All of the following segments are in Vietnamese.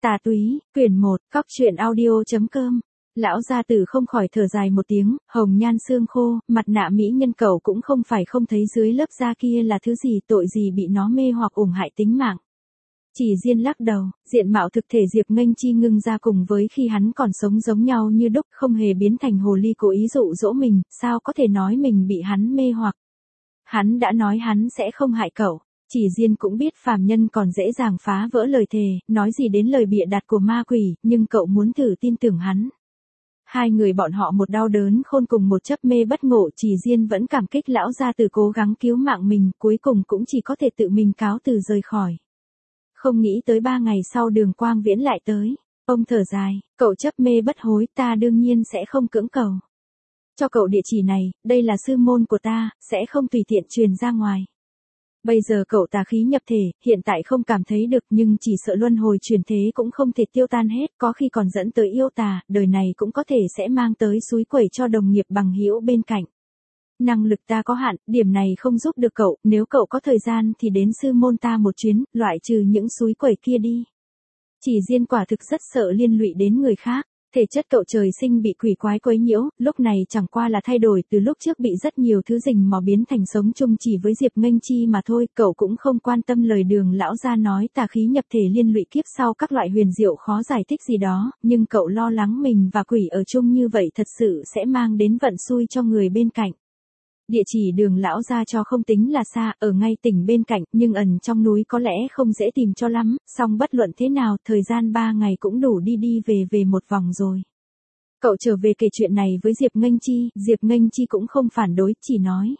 Tà túy, quyển 1, Cóc truyện audio.com. Lão gia tử không khỏi thở dài một tiếng, hồng nhan xương khô, mặt nạ mỹ nhân cậu cũng không phải không thấy dưới lớp da kia là thứ gì, tội gì bị nó mê hoặc ủng hại tính mạng. Chỉ Diên lắc đầu, diện mạo thực thể Diệp Nghênh Chi ngưng ra cùng với khi hắn còn sống giống nhau như đúc, không hề biến thành hồ ly cố ý dụ dỗ mình, sao có thể nói mình bị hắn mê hoặc. Hắn đã nói hắn sẽ không hại cậu. Chỉ Diên cũng biết phàm nhân còn dễ dàng phá vỡ lời thề, nói gì đến lời bịa đặt của ma quỷ, nhưng cậu muốn thử tin tưởng hắn. Hai người bọn họ một đau đớn khôn cùng một chấp mê bất ngộ, Chỉ Diên vẫn cảm kích lão gia tử cố gắng cứu mạng mình, cuối cùng cũng chỉ có thể tự mình cáo từ rời khỏi. Không nghĩ tới 3 ngày sau Đường Quang Viễn lại tới. Ông thở dài, cậu chấp mê bất hối, ta đương nhiên sẽ không cưỡng cầu. Cho cậu địa chỉ này, đây là sư môn của ta, sẽ không tùy tiện truyền ra ngoài. Bây giờ cậu tà khí nhập thể, hiện tại không cảm thấy được nhưng chỉ sợ luân hồi chuyển thế cũng không thể tiêu tan hết, có khi còn dẫn tới yêu tà, đời này cũng có thể sẽ mang tới xúi quẩy cho đồng nghiệp bằng hữu bên cạnh. Năng lực ta có hạn, điểm này không giúp được cậu, nếu cậu có thời gian thì đến sư môn ta một chuyến, loại trừ những xúi quẩy kia đi. Chỉ Diên quả thực rất sợ liên lụy đến người khác. Thể chất cậu trời sinh bị quỷ quái quấy nhiễu, lúc này chẳng qua là thay đổi từ lúc trước bị rất nhiều thứ rình mò biến thành sống chung chỉ với Diệp Nghênh Chi mà thôi, cậu cũng không quan tâm lời Đường lão gia nói tà khí nhập thể liên lụy kiếp sau các loại huyền diệu khó giải thích gì đó, nhưng cậu lo lắng mình và quỷ ở chung như vậy thật sự sẽ mang đến vận xui cho người bên cạnh. Địa chỉ Đường lão gia cho không tính là xa, ở ngay tỉnh bên cạnh, nhưng ẩn trong núi có lẽ không dễ tìm cho lắm, song bất luận thế nào, thời gian 3 ngày cũng đủ đi đi về một vòng rồi. Cậu trở về kể chuyện này với Diệp Nghênh Chi, Diệp Nghênh Chi cũng không phản đối, chỉ nói.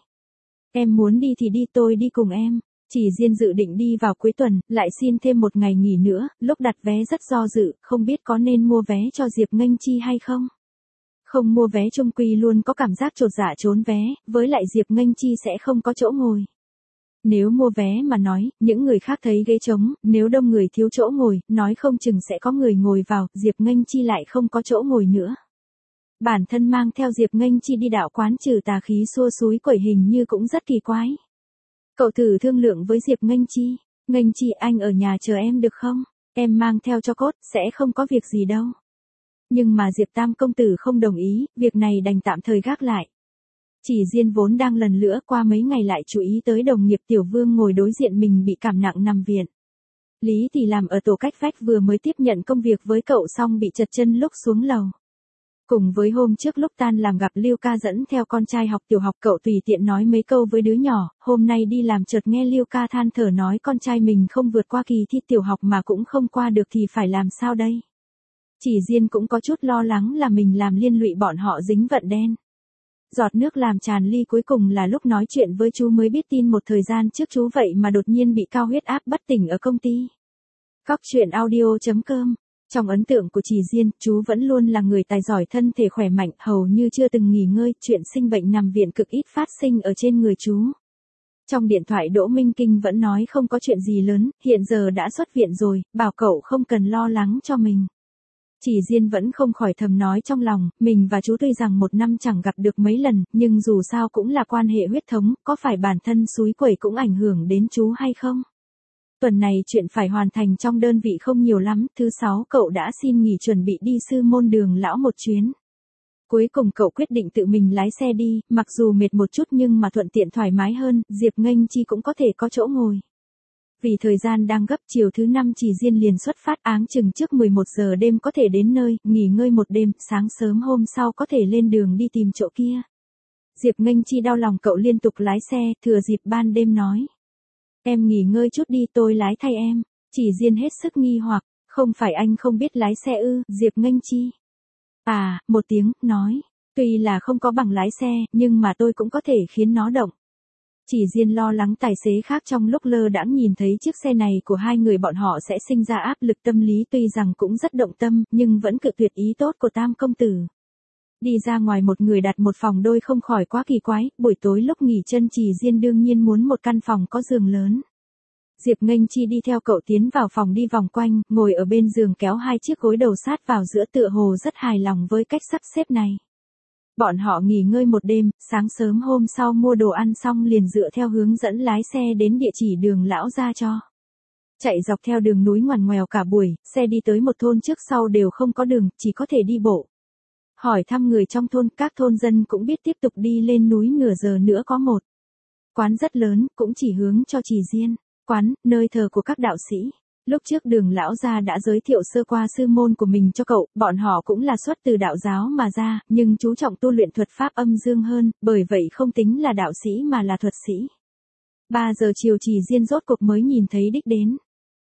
Em muốn đi thì đi, tôi đi cùng em. Chỉ Diên dự định đi vào cuối tuần, lại xin thêm một ngày nghỉ nữa, lúc đặt vé rất do dự, không biết có nên mua vé cho Diệp Nghênh Chi hay không. Không mua vé chung quy luôn có cảm giác chột dạ trốn vé, với lại Diệp Nghênh Chi sẽ không có chỗ ngồi. Nếu mua vé mà nói, những người khác thấy ghế trống, nếu đông người thiếu chỗ ngồi, nói không chừng sẽ có người ngồi vào, Diệp Nghênh Chi lại không có chỗ ngồi nữa. Bản thân mang theo Diệp Nghênh Chi đi đạo quán trừ tà khí xua xúi quẩy hình như cũng rất kỳ quái. Cậu thử thương lượng với Diệp Nghênh Chi, Nghênh Chi anh ở nhà chờ em được không? Em mang theo cho cốt, sẽ không có việc gì đâu. Nhưng mà Diệp Tam công tử không đồng ý, việc này đành tạm thời gác lại. Chỉ Diên vốn đang lần nữa qua mấy ngày lại chú ý tới đồng nghiệp Tiểu Vương ngồi đối diện mình bị cảm nặng nằm viện. Lý thì làm ở tổ cách vách vừa mới tiếp nhận công việc với cậu xong bị trật chân lúc xuống lầu. Cùng với hôm trước lúc tan làm gặp Lưu Ca dẫn theo con trai học tiểu học, cậu tùy tiện nói mấy câu với đứa nhỏ, hôm nay đi làm chợt nghe Lưu Ca than thở nói con trai mình không vượt qua kỳ thi tiểu học mà cũng không qua được thì phải làm sao đây. Chỉ Diên cũng có chút lo lắng là mình làm liên lụy bọn họ dính vận đen. Giọt nước làm tràn ly, cuối cùng là lúc nói chuyện với chú mới biết tin một thời gian trước chú vậy mà đột nhiên bị cao huyết áp bất tỉnh ở công ty. Cóc truyện audio.com. Trong ấn tượng của Chỉ Diên, chú vẫn luôn là người tài giỏi, thân thể khỏe mạnh, hầu như chưa từng nghỉ ngơi, chuyện sinh bệnh nằm viện cực ít phát sinh ở trên người chú. Trong điện thoại Đỗ Minh Kinh vẫn nói không có chuyện gì lớn, hiện giờ đã xuất viện rồi, bảo cậu không cần lo lắng cho mình. Chỉ Diên vẫn không khỏi thầm nói trong lòng, mình và chú tuy rằng 1 năm chẳng gặp được mấy lần, nhưng dù sao cũng là quan hệ huyết thống, có phải bản thân xúi quẩy cũng ảnh hưởng đến chú hay không? Tuần này chuyện phải hoàn thành trong đơn vị không nhiều lắm, thứ 6 cậu đã xin nghỉ chuẩn bị đi sư môn Đường lão một chuyến. Cuối cùng cậu quyết định tự mình lái xe đi, mặc dù mệt một chút nhưng mà thuận tiện thoải mái hơn, Diệp Nghênh Chi cũng có thể có chỗ ngồi. Vì thời gian đang gấp, chiều thứ 5 Chỉ Diên liền xuất phát, áng chừng trước 11 giờ đêm có thể đến nơi, nghỉ ngơi một đêm, sáng sớm hôm sau có thể lên đường đi tìm chỗ kia. Diệp Nghênh Chi đau lòng cậu liên tục lái xe, thừa dịp ban đêm nói. Em nghỉ ngơi chút đi, tôi lái thay em. Chỉ Diên hết sức nghi hoặc, không phải anh không biết lái xe ư, Diệp Nghênh Chi. À, một tiếng, nói, tuy là không có bằng lái xe, nhưng mà tôi cũng có thể khiến nó động. Chỉ Diên lo lắng tài xế khác trong lúc lơ đãng nhìn thấy chiếc xe này của hai người bọn họ sẽ sinh ra áp lực tâm lý, tuy rằng cũng rất động tâm, nhưng vẫn cự tuyệt ý tốt của Tam công tử. Đi ra ngoài một người đặt một phòng đôi không khỏi quá kỳ quái, buổi tối lúc nghỉ chân Chỉ Diên đương nhiên muốn một căn phòng có giường lớn. Diệp Nghênh Chi đi theo cậu tiến vào phòng, đi vòng quanh, ngồi ở bên giường kéo 2 chiếc gối đầu sát vào giữa, tựa hồ rất hài lòng với cách sắp xếp này. Bọn họ nghỉ ngơi một đêm, sáng sớm hôm sau mua đồ ăn xong liền dựa theo hướng dẫn lái xe đến địa chỉ Đường lão ra cho. Chạy dọc theo đường núi ngoằn ngoèo cả buổi, xe đi tới một thôn trước sau đều không có đường, chỉ có thể đi bộ. Hỏi thăm người trong thôn, các thôn dân cũng biết tiếp tục đi lên núi nửa giờ nữa có một quán rất lớn, cũng chỉ hướng cho Trì Diên. Quán, nơi thờ của các đạo sĩ. Lúc trước Đường lão gia đã giới thiệu sơ qua sư môn của mình cho cậu, bọn họ cũng là xuất từ đạo giáo mà ra, nhưng chú trọng tu luyện thuật pháp âm dương hơn, bởi vậy không tính là đạo sĩ mà là thuật sĩ. 3 giờ chiều Trì Diên rốt cuộc mới nhìn thấy đích đến.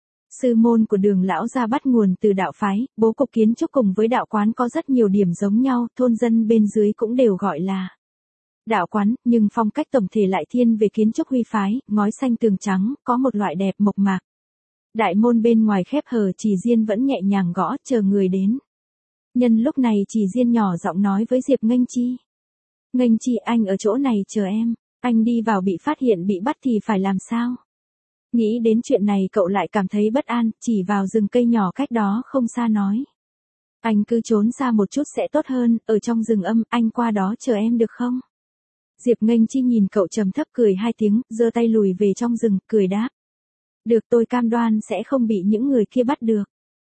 Sư môn của Đường lão gia bắt nguồn từ đạo phái, bố cục kiến trúc cùng với đạo quán có rất nhiều điểm giống nhau, thôn dân bên dưới cũng đều gọi là đạo quán, nhưng phong cách tổng thể lại thiên về kiến trúc huy phái, ngói xanh tường trắng, có một loại đẹp mộc mạc. Đại môn bên ngoài khép hờ, Trì Diên vẫn nhẹ nhàng gõ, chờ người đến. Nhân lúc này Trì Diên nhỏ giọng nói với Diệp Nghênh Chi. Nghênh Chi, anh ở chỗ này chờ em, anh đi vào bị phát hiện bị bắt thì phải làm sao? Nghĩ đến chuyện này cậu lại cảm thấy bất an, chỉ vào rừng cây nhỏ cách đó không xa nói. Anh cứ trốn xa một chút sẽ tốt hơn, ở trong rừng âm, anh qua đó chờ em được không? Diệp Nghênh Chi nhìn cậu trầm thấp cười 2 tiếng, giơ tay lùi về trong rừng, cười đáp. Được, tôi cam đoan sẽ không bị những người kia bắt được.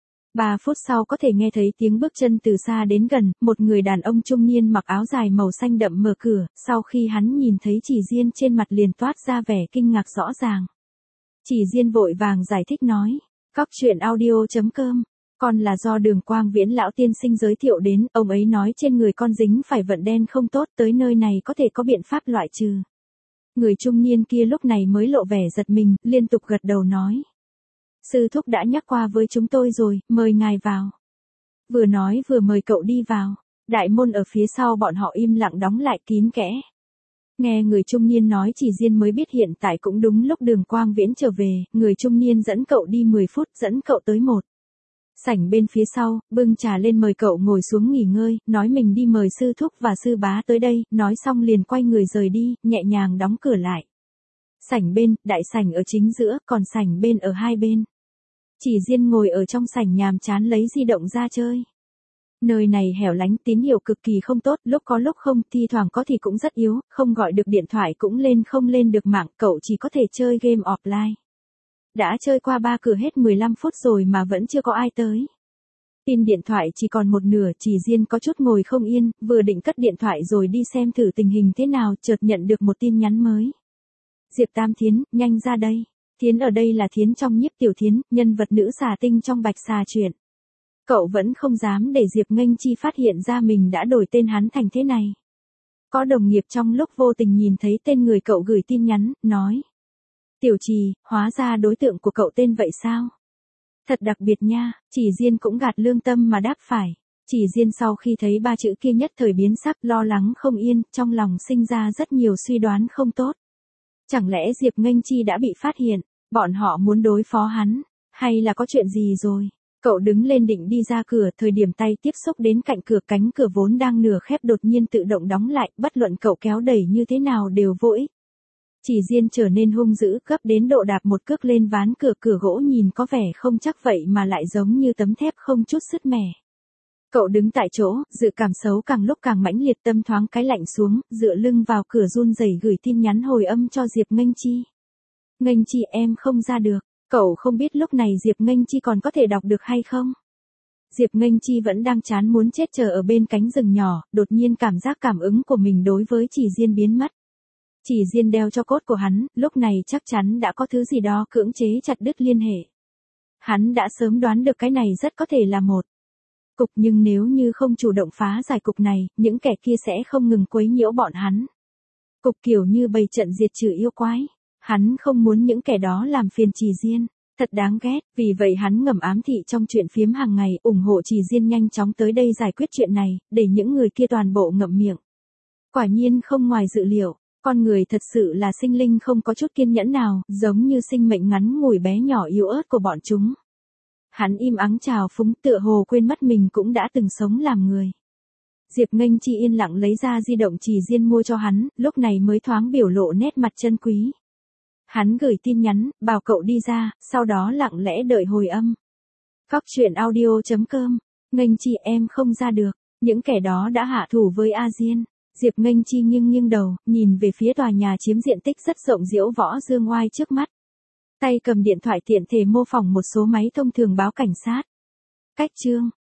3 phút sau có thể nghe thấy tiếng bước chân từ xa đến gần, một người đàn ông trung niên mặc áo dài màu xanh đậm mở cửa, sau khi hắn nhìn thấy Trì Diên trên mặt liền toát ra vẻ kinh ngạc rõ ràng. Trì Diên vội vàng giải thích nói, Cóc truyện audio.com, con là do Đường Quang Viễn lão tiên sinh giới thiệu đến, ông ấy nói trên người con dính phải vận đen không tốt, tới nơi này có thể có biện pháp loại trừ. Người trung niên kia lúc này mới lộ vẻ giật mình, liên tục gật đầu nói. Sư thúc đã nhắc qua với chúng tôi rồi, mời ngài vào. Vừa nói vừa mời cậu đi vào. Đại môn ở phía sau bọn họ im lặng đóng lại kín kẽ. Nghe người trung niên nói Trì Diên mới biết hiện tại cũng đúng lúc Đường Quang Viễn trở về, người trung niên dẫn cậu đi 10 phút, dẫn cậu tới một sảnh bên phía sau, bưng trà lên mời cậu ngồi xuống nghỉ ngơi, nói mình đi mời sư thúc và sư bá tới đây, nói xong liền quay người rời đi, nhẹ nhàng đóng cửa lại. Sảnh bên, đại sảnh ở chính giữa, còn sảnh bên ở hai bên. Trì Diên ngồi ở trong sảnh nhàm chán lấy di động ra chơi. Nơi này hẻo lánh, tín hiệu cực kỳ không tốt, lúc có lúc không, thi thoảng có thì cũng rất yếu, không gọi được điện thoại cũng không lên được mạng, cậu chỉ có thể chơi game offline. Đã chơi qua 3 cửa hết 15 phút rồi mà vẫn chưa có ai tới. Pin điện thoại chỉ còn một nửa, Trì Diên có chút ngồi không yên, vừa định cất điện thoại rồi đi xem thử tình hình thế nào, chợt nhận được một tin nhắn mới. Diệp Tam Thiến, nhanh ra đây. Thiến ở đây là Thiến trong Nhiếp Tiểu Thiến, nhân vật nữ xà tinh trong Bạch Xà truyện. Cậu vẫn không dám để Diệp Nghênh Chi phát hiện ra mình đã đổi tên hắn thành thế này. Có đồng nghiệp trong lúc vô tình nhìn thấy tên người cậu gửi tin nhắn, nói. Tiểu Trì, hóa ra đối tượng của cậu tên vậy sao? Thật đặc biệt nha, Trì Diên cũng gạt lương tâm mà đáp phải. Trì Diên sau khi thấy 3 chữ kia nhất thời biến sắc, lo lắng không yên, trong lòng sinh ra rất nhiều suy đoán không tốt. Chẳng lẽ Diệp Nghênh Chi đã bị phát hiện, bọn họ muốn đối phó hắn, hay là có chuyện gì rồi? Cậu đứng lên định đi ra cửa, thời điểm tay tiếp xúc đến cạnh cửa, cánh cửa vốn đang nửa khép đột nhiên tự động đóng lại, bất luận cậu kéo đẩy như thế nào đều vô ích. Trì Diên trở nên hung dữ, gấp đến độ đạp một cước lên ván cửa, cửa gỗ nhìn có vẻ không chắc vậy mà lại giống như tấm thép không chút sứt mẻ. Cậu đứng tại chỗ, dự cảm xấu càng lúc càng mãnh liệt, tâm thoáng cái lạnh xuống, dựa lưng vào cửa run rẩy gửi tin nhắn hồi âm cho Diệp Nghênh Chi. Nghênh Chi, em không ra được. Cậu không biết lúc này Diệp Nghênh Chi còn có thể đọc được hay không? Diệp Nghênh Chi vẫn đang chán muốn chết chờ ở bên cánh rừng nhỏ, đột nhiên cảm giác cảm ứng của mình đối với Trì Diên biến mất. Trì Diên đeo cho cốt của hắn, lúc này chắc chắn đã có thứ gì đó cưỡng chế chặt đứt liên hệ. Hắn đã sớm đoán được cái này rất có thể là một cục, nhưng nếu như không chủ động phá giải cục này, những kẻ kia sẽ không ngừng quấy nhiễu bọn hắn. Cục kiểu như bày trận diệt trừ yêu quái. Hắn không muốn những kẻ đó làm phiền Trì Diên, thật đáng ghét, vì vậy hắn ngầm ám thị trong chuyện phiếm hàng ngày, ủng hộ Trì Diên nhanh chóng tới đây giải quyết chuyện này, để những người kia toàn bộ ngậm miệng. Quả nhiên không ngoài dự liệu, con người thật sự là sinh linh không có chút kiên nhẫn nào, giống như sinh mệnh ngắn ngủi bé nhỏ yếu ớt của bọn chúng. Hắn im ắng chào phúng, tựa hồ quên mất mình cũng đã từng sống làm người. Diệp Nghênh Chi yên lặng lấy ra di động Trì Diên mua cho hắn, lúc này mới thoáng biểu lộ nét mặt chân quý. Hắn gửi tin nhắn, bảo cậu đi ra, sau đó lặng lẽ đợi hồi âm. Cóc truyện audio.com, Nghênh Chi, em không ra được, những kẻ đó đã hạ thủ với A Diên. Diệp Nghênh Chi nghiêng đầu, nhìn về phía tòa nhà chiếm diện tích rất rộng Diễu Võ Dương Oai trước mắt. Tay cầm điện thoại tiện thể mô phỏng một số máy thông thường báo cảnh sát. Cách chương